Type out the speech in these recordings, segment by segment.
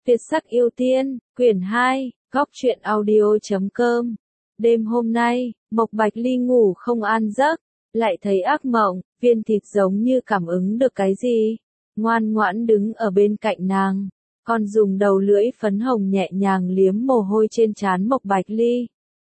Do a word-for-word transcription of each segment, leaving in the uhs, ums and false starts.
Việt sắc yêu tiên, quyển hai, góc truyện audio chấm com. Đêm hôm nay, Mộc Bạch Ly ngủ không an giấc, lại thấy ác mộng, Viên Thịt giống như cảm ứng được cái gì, ngoan ngoãn đứng ở bên cạnh nàng, còn dùng đầu lưỡi phấn hồng nhẹ nhàng liếm mồ hôi trên trán Mộc Bạch Ly.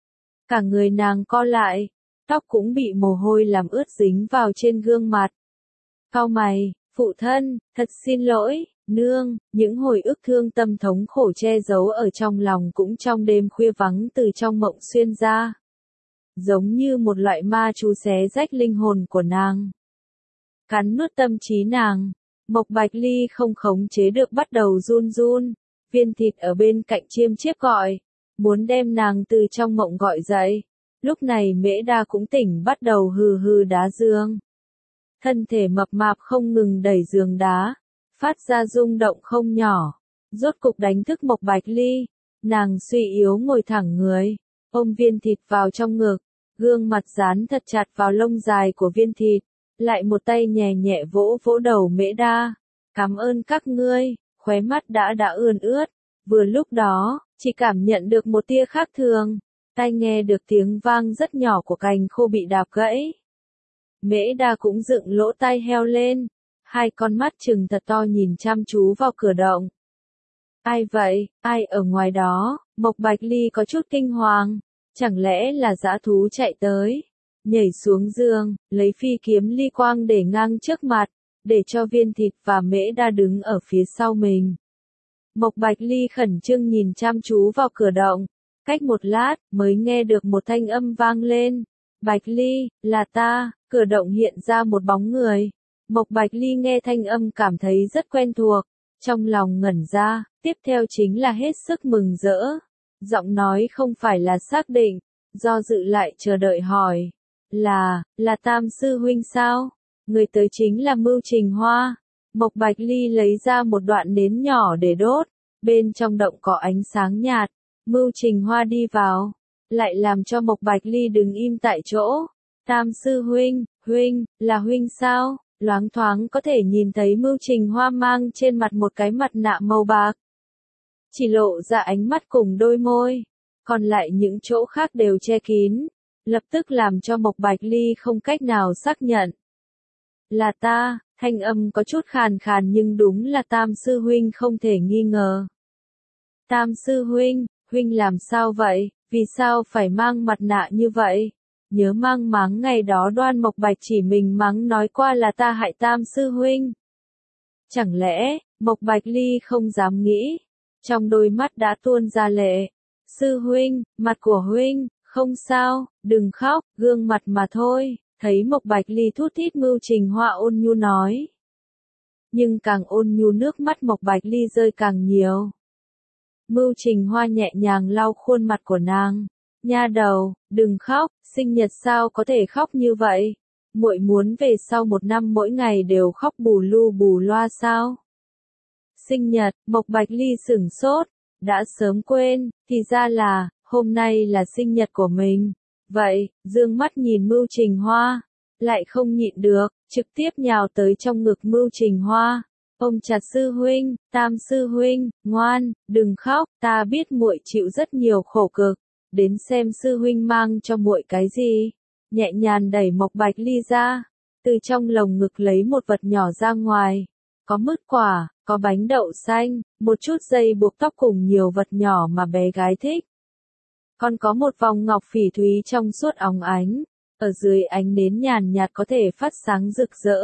Cả người nàng co lại, tóc cũng bị mồ hôi làm ướt dính vào trên gương mặt. Cau mày, phụ thân, thật xin lỗi, nương, những hồi ức thương tâm thống khổ che giấu ở trong lòng cũng trong đêm khuya vắng từ trong mộng xuyên ra. Giống như một loại ma chú xé rách linh hồn của nàng. Cắn nuốt tâm trí nàng, Mộc Bạch Ly không khống chế được bắt đầu run run, Viên Thịt ở bên cạnh chiêm chiếp gọi, muốn đem nàng từ trong mộng gọi dậy. Lúc này Mễ Đa cũng tỉnh bắt đầu hừ hừ đá giường. Thân thể mập mạp không ngừng đẩy giường đá, phát ra rung động không nhỏ, rốt cục đánh thức Mộc Bạch Ly, nàng suy yếu ngồi thẳng người, ôm Viên Thịt vào trong ngực, gương mặt dán thật chặt vào lông dài của Viên Thịt, lại một tay nhẹ nhẹ vỗ vỗ đầu Mễ Đa, cảm ơn các ngươi, khóe mắt đã đã ươn ướt, vừa lúc đó, chỉ cảm nhận được một tia khác thường, tai nghe được tiếng vang rất nhỏ của cành khô bị đạp gãy. Mễ Đa cũng dựng lỗ tai heo lên, hai con mắt trừng thật to nhìn chăm chú vào cửa động. Ai vậy, ai ở ngoài đó? Mộc Bạch Ly có chút kinh hoàng, chẳng lẽ là dã thú chạy tới, nhảy xuống giường, lấy phi kiếm ly quang để ngang trước mặt, để cho Viên Thịt và Mễ Đa đứng ở phía sau mình. Mộc Bạch Ly khẩn trương nhìn chăm chú vào cửa động, cách một lát mới nghe được một thanh âm vang lên. Bạch Ly, là ta. Cửa động hiện ra một bóng người. Mộc Bạch Ly nghe thanh âm cảm thấy rất quen thuộc, trong lòng ngẩn ra, tiếp theo chính là hết sức mừng rỡ. Giọng nói không phải là xác định, do dự lại chờ đợi hỏi. Là, là Tam Sư Huynh sao? Người tới chính là Mưu Trình Hoa. Mộc Bạch Ly lấy ra một đoạn nến nhỏ để đốt, bên trong động có ánh sáng nhạt. Mưu Trình Hoa đi vào, lại làm cho Mộc Bạch Ly đứng im tại chỗ. Tam Sư Huynh, Huynh, là Huynh sao? Loáng thoáng có thể nhìn thấy Mưu Trình Hoa mang trên mặt một cái mặt nạ màu bạc. Chỉ lộ ra ánh mắt cùng đôi môi, còn lại những chỗ khác đều che kín, lập tức làm cho Mộc Bạch Ly không cách nào xác nhận. Là ta, thanh âm có chút khàn khàn nhưng đúng là Tam Sư Huynh không thể nghi ngờ. Tam Sư Huynh, Huynh làm sao vậy, vì sao phải mang mặt nạ như vậy? Nhớ mang máng ngày đó Đoan Mộc Bạch chỉ mình mắng nói qua là ta hại Tam Sư Huynh. Chẳng lẽ, Mộc Bạch Ly không dám nghĩ, trong đôi mắt đã tuôn ra lệ. Sư Huynh, mặt của Huynh, không sao, đừng khóc, gương mặt mà thôi, thấy Mộc Bạch Ly thút thít Mưu Trình Hoa ôn nhu nói. Nhưng càng ôn nhu nước mắt Mộc Bạch Ly rơi càng nhiều. Mưu Trình Hoa nhẹ nhàng lau khuôn mặt của nàng. Nha đầu, đừng khóc, sinh nhật sao có thể khóc như vậy? Muội muốn về sau một năm mỗi ngày đều khóc bù lu bù loa sao? Sinh nhật, Mộc Bạch Ly sửng sốt, đã sớm quên, thì ra là, hôm nay là sinh nhật của mình. Vậy, dương mắt nhìn Mưu Trình Hoa, lại không nhịn được, trực tiếp nhào tới trong ngực Mưu Trình Hoa. Ôm chặt Sư Huynh, Tam Sư Huynh, ngoan, đừng khóc, ta biết muội chịu rất nhiều khổ cực. Đến xem Sư Huynh mang cho muội cái gì. Nhẹ nhàng đẩy Mộc Bạch Ly ra, từ trong lồng ngực lấy một vật nhỏ ra ngoài. Có mứt quả, có bánh đậu xanh, một chút dây buộc tóc cùng nhiều vật nhỏ mà bé gái thích. Còn có một vòng ngọc phỉ thúy trong suốt óng ánh, ở dưới ánh nến nhàn nhạt có thể phát sáng rực rỡ.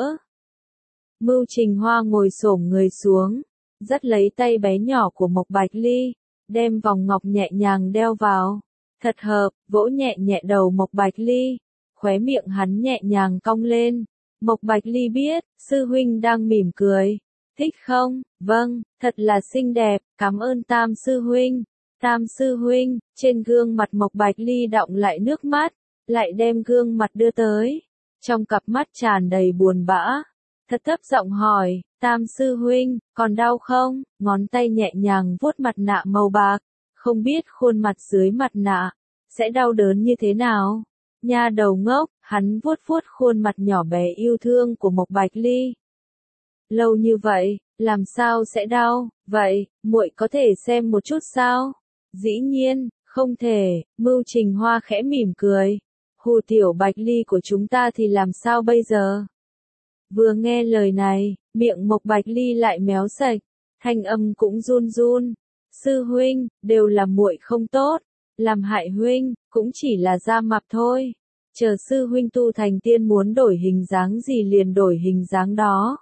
Mưu Trình Hoa ngồi xổm người xuống, dắt lấy tay bé nhỏ của Mộc Bạch Ly, đem vòng ngọc nhẹ nhàng đeo vào. Thật hợp, vỗ nhẹ nhẹ đầu Mộc Bạch Ly, khóe miệng hắn nhẹ nhàng cong lên. Mộc Bạch Ly biết, Sư Huynh đang mỉm cười. Thích không? Vâng, thật là xinh đẹp, cảm ơn Tam Sư Huynh. Tam Sư Huynh, trên gương mặt Mộc Bạch Ly đọng lại nước mắt, lại đem gương mặt đưa tới. Trong cặp mắt tràn đầy buồn bã, thật thấp giọng hỏi, Tam Sư Huynh, còn đau không? Ngón tay nhẹ nhàng vuốt mặt nạ màu bạc. Không biết khuôn mặt dưới mặt nạ, sẽ đau đớn như thế nào? Nha đầu ngốc, hắn vuốt vuốt khuôn mặt nhỏ bé yêu thương của Mộc Bạch Ly. Lâu như vậy, Làm sao sẽ đau, vậy, muội có thể xem một chút sao? Dĩ nhiên, không thể, Mưu Trình Hoa khẽ mỉm cười. Hù tiểu Bạch Ly của chúng ta thì làm sao bây giờ? Vừa nghe lời này, miệng Mộc Bạch Ly lại méo sạch, thanh âm cũng run run. Sư huynh, đều là muội không tốt, làm hại huynh, cũng chỉ là da mặt thôi. Chờ sư huynh tu thành tiên muốn đổi hình dáng gì liền đổi hình dáng đó.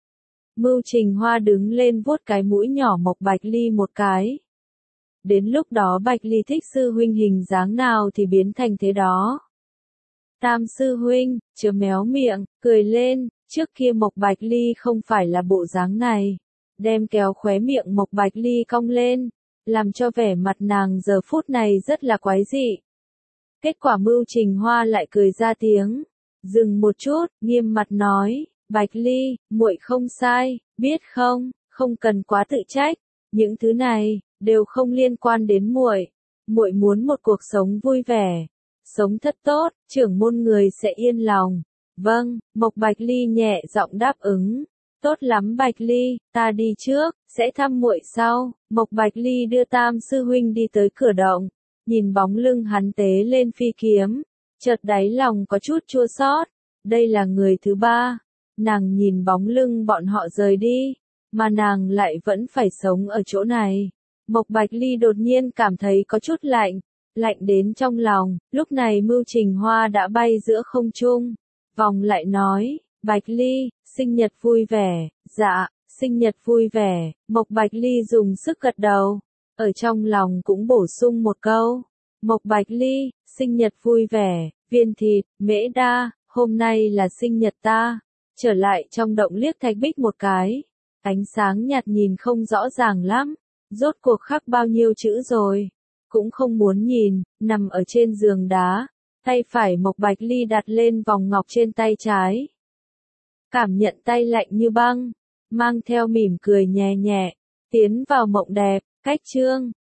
Mưu Trình Hoa đứng lên vuốt cái mũi nhỏ Mộc Bạch Ly một cái. Đến lúc đó Bạch Ly thích sư huynh hình dáng nào thì biến thành thế đó. Tam sư huynh, chớ méo miệng, cười lên, trước kia Mộc Bạch Ly không phải là bộ dáng này. Đem kéo khóe miệng Mộc Bạch Ly cong lên, làm cho vẻ mặt nàng giờ phút này rất là quái dị. Kết quả Mưu Trình Hoa lại cười ra tiếng, dừng một chút, nghiêm mặt nói, Bạch Ly, muội không sai, biết không, không cần quá tự trách, những thứ này đều không liên quan đến muội. Muội muốn một cuộc sống vui vẻ, sống thật tốt, trưởng môn người sẽ yên lòng. Vâng, Mộc Bạch Ly nhẹ giọng đáp ứng. Tốt lắm Bạch Ly, ta đi trước, sẽ thăm muội sau. Mộc Bạch Ly đưa Tam sư huynh đi tới cửa động, nhìn bóng lưng hắn tế lên phi kiếm, chợt đáy lòng có chút chua xót. Đây là người thứ ba, nàng nhìn bóng lưng bọn họ rời đi, mà nàng lại vẫn phải sống ở chỗ này. Mộc Bạch Ly đột nhiên cảm thấy có chút lạnh, lạnh đến trong lòng. Lúc này Mưu Trình Hoa đã bay giữa không trung, vòng lại nói, Bạch Ly, sinh nhật vui vẻ. Dạ, sinh nhật vui vẻ. Mộc Bạch Ly dùng sức gật đầu, ở trong lòng cũng bổ sung một câu, Mộc Bạch Ly, sinh nhật vui vẻ. Viên thịt, Mễ Đa, hôm nay là sinh nhật ta. Trở lại trong động liếc Thạch Bích một cái, ánh sáng nhạt nhìn không rõ ràng lắm, rốt cuộc khắc bao nhiêu chữ rồi, cũng không muốn nhìn. Nằm ở trên giường đá, tay phải Mộc Bạch Ly đặt lên vòng ngọc trên tay trái, cảm nhận tay lạnh như băng, mang theo mỉm cười nhẹ nhẹ, tiến vào mộng đẹp. Cách chương